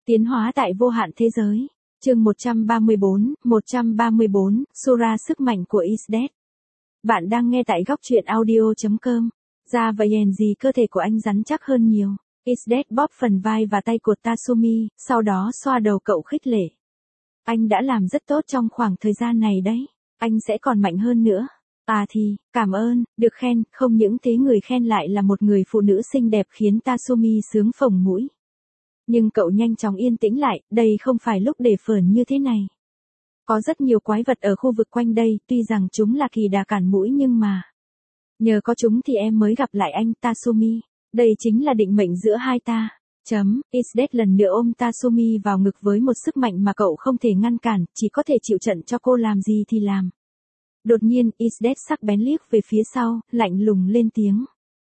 Tiến hóa tại vô hạn thế giới. Chương 134, Sura sức mạnh của Isdet. Bạn đang nghe tại góc truyện audio.com. Da và yền gì cơ thể của anh rắn chắc hơn nhiều. Isdet bóp phần vai và tay của Tatsumi, sau đó xoa đầu cậu khích lệ. Anh đã làm rất tốt trong khoảng thời gian này đấy. Anh sẽ còn mạnh hơn nữa. À thì, cảm ơn, được khen, không những thế người khen lại là một người phụ nữ xinh đẹp khiến Tatsumi sướng phồng mũi. Nhưng cậu nhanh chóng yên tĩnh lại, đây không phải lúc để phởn như thế này. Có rất nhiều quái vật ở khu vực quanh đây, tuy rằng chúng là kỳ đà cản mũi nhưng mà... Nhờ có chúng thì em mới gặp lại anh Tatsumi. Đây chính là định mệnh giữa hai ta. Isdet lần nữa ôm Tatsumi vào ngực với một sức mạnh mà cậu không thể ngăn cản, chỉ có thể chịu trận cho cô làm gì thì làm. Đột nhiên, Isdet sắc bén liếc về phía sau, lạnh lùng lên tiếng.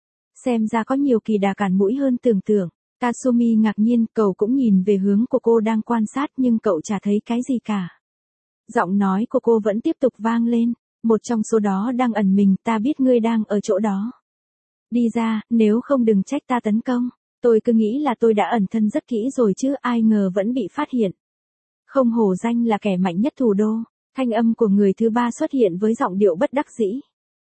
Xem ra có nhiều kỳ đà cản mũi hơn tưởng tượng. Tatsumi ngạc nhiên, cậu cũng nhìn về hướng của cô đang quan sát nhưng cậu chả thấy cái gì cả. Giọng nói của cô vẫn tiếp tục vang lên, một trong số đó đang ẩn mình, ta biết ngươi đang ở chỗ đó. Đi ra, nếu không đừng trách ta tấn công. Tôi cứ nghĩ là tôi đã ẩn thân rất kỹ rồi chứ, ai ngờ vẫn bị phát hiện. Không hổ danh là kẻ mạnh nhất thủ đô. Thanh âm của người thứ ba xuất hiện với giọng điệu bất đắc dĩ.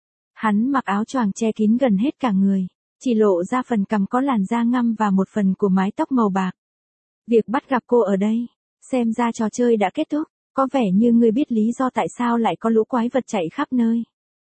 Hắn mặc áo choàng che kín gần hết cả người, chỉ lộ ra phần cằm có làn da ngăm và một phần của mái tóc màu bạc. Việc bắt gặp cô ở đây, xem ra trò chơi đã kết thúc, có vẻ như ngươi biết lý do tại sao lại có lũ quái vật chạy khắp nơi.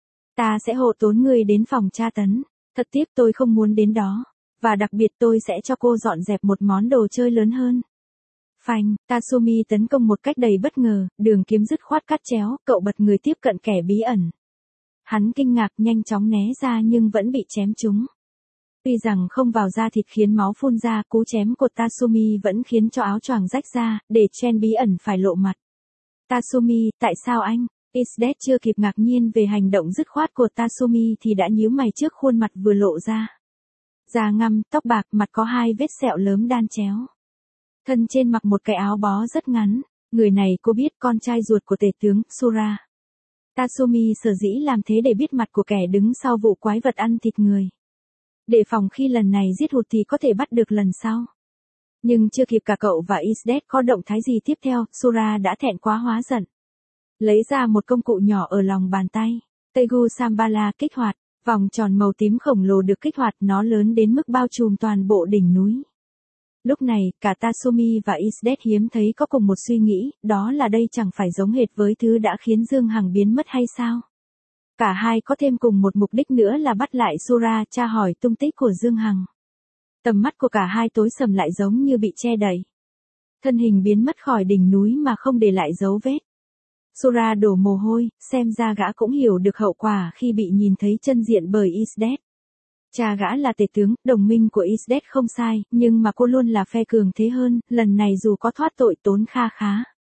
Ta sẽ hộ tống ngươi đến phòng tra tấn, thật tiếc tôi không muốn đến đó, và đặc biệt tôi sẽ cho cô dọn dẹp một món đồ chơi lớn hơn. Phanh, Tatsumi tấn công một cách đầy bất ngờ, đường kiếm dứt khoát cắt chéo, cậu bật người tiếp cận kẻ bí ẩn. Hắn kinh ngạc nhanh chóng né ra nhưng vẫn bị chém trúng. Tuy rằng không vào da thịt khiến máu phun ra, cú chém của Tatsumi vẫn khiến cho áo choàng rách ra, để Chen bí ẩn phải lộ mặt. Tatsumi, tại sao anh? Isdet chưa kịp ngạc nhiên về hành động dứt khoát của Tatsumi thì đã nhíu mày trước khuôn mặt vừa lộ ra. Da ngăm, tóc bạc, mặt có hai vết sẹo lớn đan chéo. Thân trên mặc một cái áo bó rất ngắn, người này cô biết, con trai ruột của tể tướng, Sura. Tatsumi sở dĩ làm thế để biết mặt của kẻ đứng sau vụ quái vật ăn thịt người. Để phòng khi lần này giết hụt thì có thể bắt được lần sau. Nhưng chưa kịp cả cậu và Isdet có động thái gì tiếp theo, Sura đã thẹn quá hóa giận. Lấy ra một công cụ nhỏ ở lòng bàn tay, Tegu Sambala kích hoạt, vòng tròn màu tím khổng lồ được kích hoạt, nó lớn đến mức bao trùm toàn bộ đỉnh núi. Lúc này, cả Tatsumi và Isdet hiếm thấy có cùng một suy nghĩ, đó là đây chẳng phải giống hệt với thứ đã khiến Dương Hằng biến mất hay sao? Cả hai có thêm cùng một mục đích nữa là bắt lại Sura, tra hỏi tung tích của Dương Hằng. Tầm mắt của cả hai tối sầm lại giống như bị che đậy. Thân hình biến mất khỏi đỉnh núi mà không để lại dấu vết. Sura đổ mồ hôi, xem ra gã cũng hiểu được hậu quả khi bị nhìn thấy chân diện bởi Isdet. Cha gã là tể tướng, đồng minh của Isdet không sai, nhưng mà cô luôn là phe cường thế hơn, lần này dù có thoát tội tốn kha khá.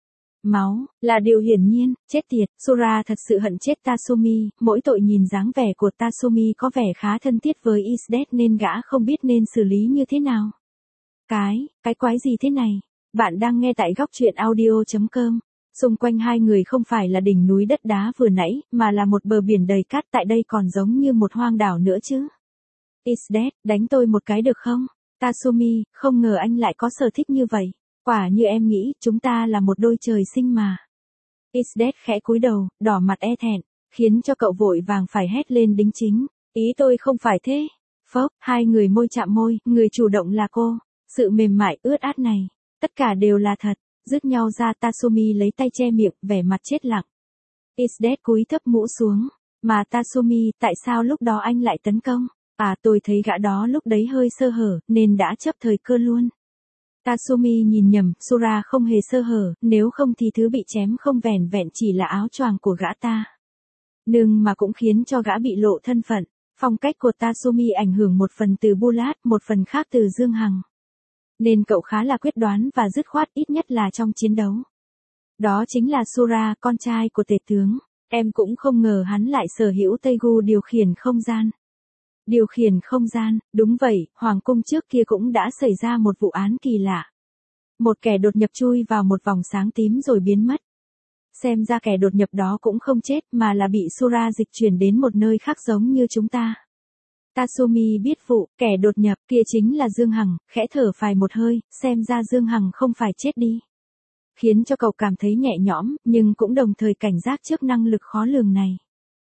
Máu, là điều hiển nhiên, chết tiệt, Sura thật sự hận chết Tatsumi, mỗi tội nhìn dáng vẻ của Tatsumi có vẻ khá thân thiết với Isdet nên gã không biết nên xử lý như thế nào. Cái quái gì thế này? Bạn đang nghe tại góc truyện audio.com. Xung quanh hai người không phải là đỉnh núi đất đá vừa nãy, mà là một bờ biển đầy cát, tại đây còn giống như một hoang đảo nữa chứ. Isdet, đánh tôi một cái được không? Tatsumi, không ngờ anh lại có sở thích như vậy. Quả như em nghĩ, chúng ta là một đôi trời sinh mà. Isdet khẽ cúi đầu, đỏ mặt e thẹn, khiến cho cậu vội vàng phải hét lên đính chính. Ý tôi không phải thế. Phốc, hai người môi chạm môi, người chủ động là cô. Sự mềm mại ướt át này, tất cả đều là thật. Dứt nhau ra, Tatsumi lấy tay che miệng, vẻ mặt chết lặng. Isdet cúi thấp mũ xuống. Mà Tatsumi, tại sao lúc đó anh lại tấn công? À, tôi thấy gã đó lúc đấy hơi sơ hở, nên đã chấp thời cơ luôn. Tatsumi nhìn nhầm, Sura không hề sơ hở, nếu không thì thứ bị chém không vẻn vẹn chỉ là áo choàng của gã ta. Nhưng mà cũng khiến cho gã bị lộ thân phận. Phong cách của Tatsumi ảnh hưởng một phần từ Bulat, một phần khác từ Dương Hằng. Nên cậu khá là quyết đoán và dứt khoát, ít nhất là trong chiến đấu. Đó chính là Sura, con trai của tể tướng. Em cũng không ngờ hắn lại sở hữu Tegu điều khiển không gian. Điều khiển không gian, đúng vậy, Hoàng cung trước kia cũng đã xảy ra một vụ án kỳ lạ. Một kẻ đột nhập chui vào một vòng sáng tím rồi biến mất. Xem ra kẻ đột nhập đó cũng không chết mà là bị Sura dịch chuyển đến một nơi khác giống như chúng ta. Tatsumi biết vụ, kẻ đột nhập kia chính là Dương Hằng, khẽ thở phào một hơi, xem ra Dương Hằng không phải chết đi. Khiến cho cậu cảm thấy nhẹ nhõm, nhưng cũng đồng thời cảnh giác trước năng lực khó lường này.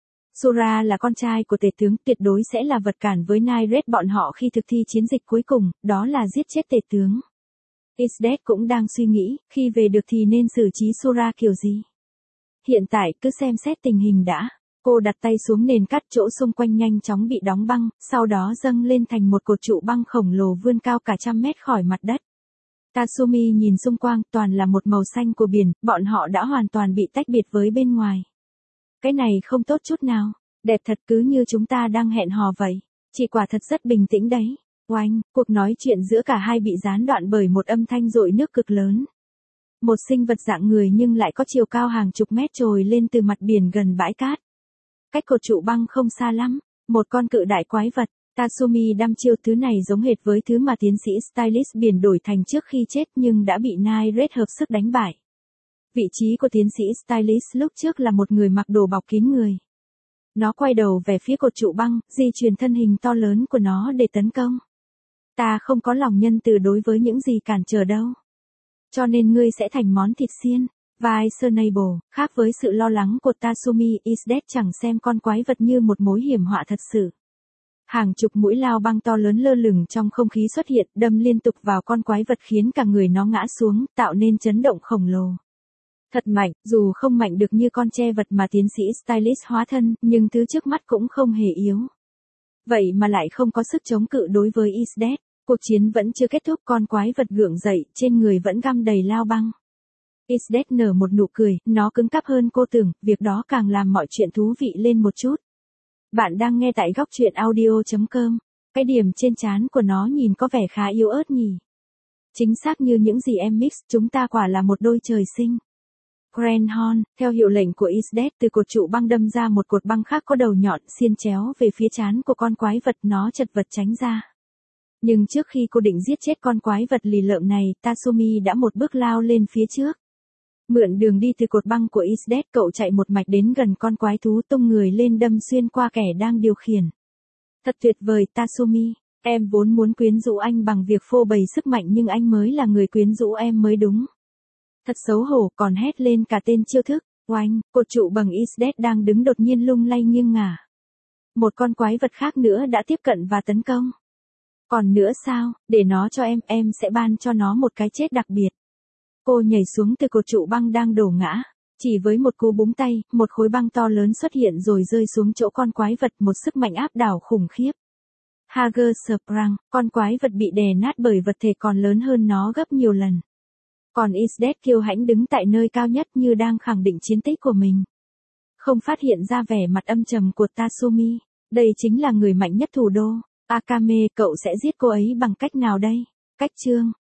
Sora là con trai của tể tướng, tuyệt đối sẽ là vật cản với Nightred bọn họ khi thực thi chiến dịch cuối cùng, đó là giết chết tể tướng. Isdet cũng đang suy nghĩ, khi về được thì nên xử trí Sora kiểu gì. Hiện tại cứ xem xét tình hình đã. Cô đặt tay xuống nền cát, chỗ xung quanh nhanh chóng bị đóng băng, sau đó dâng lên thành một cột trụ băng khổng lồ vươn cao cả trăm mét khỏi mặt đất. Tatsumi nhìn xung quanh, toàn là một màu xanh của biển, bọn họ đã hoàn toàn bị tách biệt với bên ngoài. Cái này không tốt chút nào, đẹp thật, cứ như chúng ta đang hẹn hò vậy. Chị quả thật rất bình tĩnh đấy. Oanh, cuộc nói chuyện giữa cả hai bị gián đoạn bởi một âm thanh dội nước cực lớn. Một sinh vật dạng người nhưng lại có chiều cao hàng chục mét trồi lên từ mặt biển gần bãi cát. Cách cột trụ băng không xa lắm, một con cự đại quái vật. Tatsumi đăm chiêu, thứ này giống hệt với thứ mà tiến sĩ Stylist biển đổi thành trước khi chết nhưng đã bị Nightred hợp sức đánh bại. Vị trí của tiến sĩ Stylist lúc trước là một người mặc đồ bọc kín người. Nó quay đầu về phía cột trụ băng, di chuyển thân hình to lớn của nó để tấn công. Ta không có lòng nhân từ đối với những gì cản trở đâu. Cho nên ngươi sẽ thành món thịt xiên. Vai Sernable, khác với sự lo lắng của Tatsumi, Isdet chẳng xem con quái vật như một mối hiểm họa thật sự. Hàng chục mũi lao băng to lớn lơ lửng trong không khí xuất hiện, đâm liên tục vào con quái vật khiến cả người nó ngã xuống, tạo nên chấn động khổng lồ. Thật mạnh, dù không mạnh được như con tre vật mà tiến sĩ Stylist hóa thân, nhưng thứ trước mắt cũng không hề yếu. Vậy mà lại không có sức chống cự đối với Isdet. Cuộc chiến vẫn chưa kết thúc, con quái vật gượng dậy, trên người vẫn găm đầy lao băng. Isdet nở một nụ cười, nó cứng cáp hơn cô tưởng, việc đó càng làm mọi chuyện thú vị lên một chút. Bạn đang nghe tại góc truyện audio.com. Cái điểm trên trán của nó nhìn có vẻ khá yếu ớt nhỉ. Chính xác như những gì em mix, chúng ta quả là một đôi trời sinh. Grand Horn, theo hiệu lệnh của Isdet, từ cột trụ băng đâm ra một cột băng khác có đầu nhọn xiên chéo về phía trán của con quái vật, nó chật vật tránh ra. Nhưng trước khi cô định giết chết con quái vật lì lợm này, Tatsumi đã một bước lao lên phía trước. Mượn đường đi từ cột băng của Isdet, cậu chạy một mạch đến gần con quái thú, tung người lên đâm xuyên qua kẻ đang điều khiển. Thật tuyệt vời Tatsumi, em vốn muốn quyến rũ anh bằng việc phô bày sức mạnh nhưng anh mới là người quyến rũ em mới đúng. Thật xấu hổ, còn hét lên cả tên chiêu thức. Oanh, cột trụ bằng Isdet đang đứng đột nhiên lung lay nghiêng ngả. Một con quái vật khác nữa đã tiếp cận và tấn công. Còn nữa sao, để nó cho em sẽ ban cho nó một cái chết đặc biệt. Cô nhảy xuống từ cột trụ băng đang đổ ngã. Chỉ với một cú búng tay, một khối băng to lớn xuất hiện rồi rơi xuống chỗ con quái vật, một sức mạnh áp đảo khủng khiếp. Hager Sprang, con quái vật bị đè nát bởi vật thể còn lớn hơn nó gấp nhiều lần. Còn Isdet kiêu hãnh đứng tại nơi cao nhất như đang khẳng định chiến tích của mình. Không phát hiện ra vẻ mặt âm trầm của Tatsumi. Đây chính là người mạnh nhất thủ đô. Akame, cậu sẽ giết cô ấy bằng cách nào đây? Cách chương.